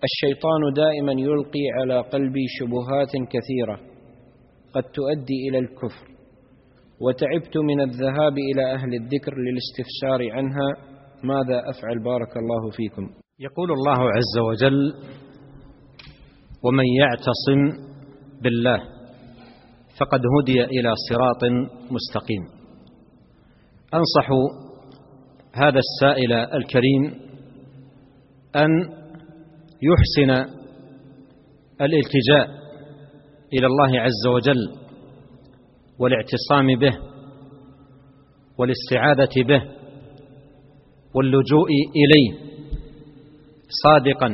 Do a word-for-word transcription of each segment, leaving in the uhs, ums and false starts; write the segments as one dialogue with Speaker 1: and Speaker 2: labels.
Speaker 1: الشيطان دائما يلقي على قلبي شبهات كثيرة قد تؤدي إلى الكفر، وتعبت من الذهاب إلى أهل الذكر للاستفسار عنها، ماذا أفعل بارك الله فيكم؟
Speaker 2: يقول الله عز وجل: ومن يعتصم بالله فقد هدي إلى صراط مستقيم. أنصح هذا السائل الكريم أن يحسن الالتجاء إلى الله عز وجل والاعتصام به والاستعاذة به واللجوء إليه صادقا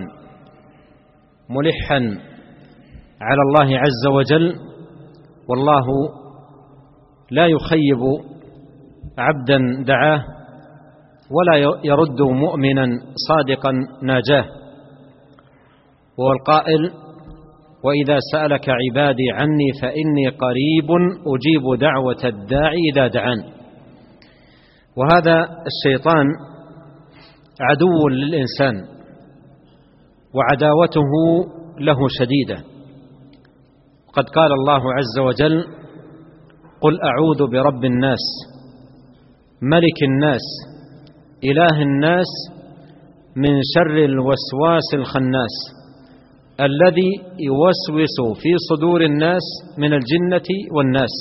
Speaker 2: ملحا على الله عز وجل، والله لا يخيب عبدا دعاه ولا يرد مؤمنا صادقا ناجاه. وهو القائل: وإذا سألك عبادي عني فإني قريب أجيب دعوة الداعي إذا دعان. وهذا الشيطان عدو للإنسان وعداوته له شديدة. قد قال الله عز وجل: قل أعوذ برب الناس ملك الناس إله الناس من شر الوسواس الخناس الذي يوسوس في صدور الناس من الجنة والناس.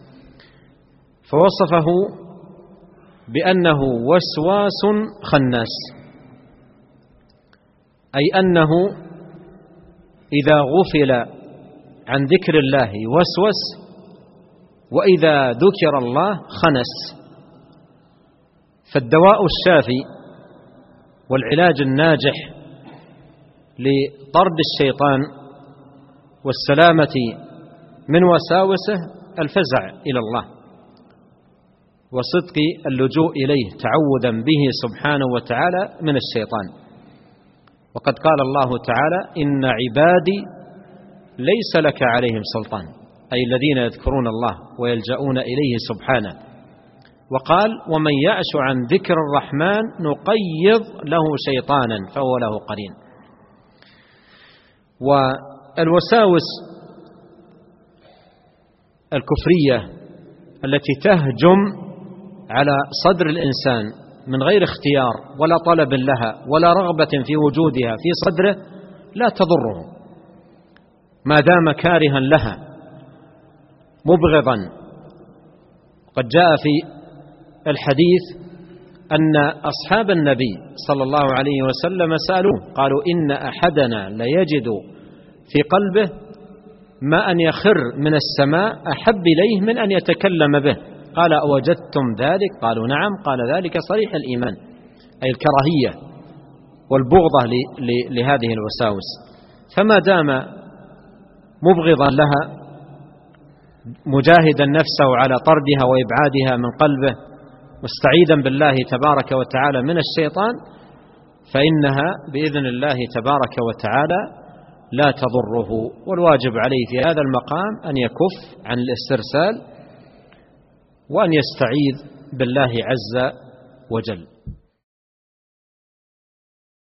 Speaker 2: فوصفه بأنه وسواس خناس، أي أنه إذا غفل عن ذكر الله وسوس، وإذا ذكر الله خنس. فالدواء الشافي والعلاج الناجح لطرد الشيطان والسلامة من وساوسه الفزع إلى الله وصدق اللجوء إليه تعوذا به سبحانه وتعالى من الشيطان. وقد قال الله تعالى: إن عبادي ليس لك عليهم سلطان، أي الذين يذكرون الله ويلجؤون إليه سبحانه. وقال: ومن يعش عن ذكر الرحمن نقيض له شيطانا فهو له قرين. والوساوس الكفرية التي تهجم على صدر الإنسان من غير اختيار ولا طلب لها ولا رغبة في وجودها في صدره لا تضره ما دام كارها لها مبغضا. قد جاء في الحديث أن أصحاب النبي صلى الله عليه وسلم سألوه قالوا: إن أحدنا ليجد في قلبه ما أن يخر من السماء أحب إليه من أن يتكلم به. قال: أوجدتم ذلك؟ قالوا: نعم. قال: ذلك صريح الإيمان، أي الكراهية والبغضة لهذه الوساوس. فما دام مبغضا لها مجاهدا نفسه على طردها وإبعادها من قلبه مستعيذا بالله تبارك وتعالى من الشيطان، فإنها بإذن الله تبارك وتعالى لا تضره. والواجب عليه في هذا المقام أن يكف عن الاسترسال وأن يستعيذ بالله عز وجل.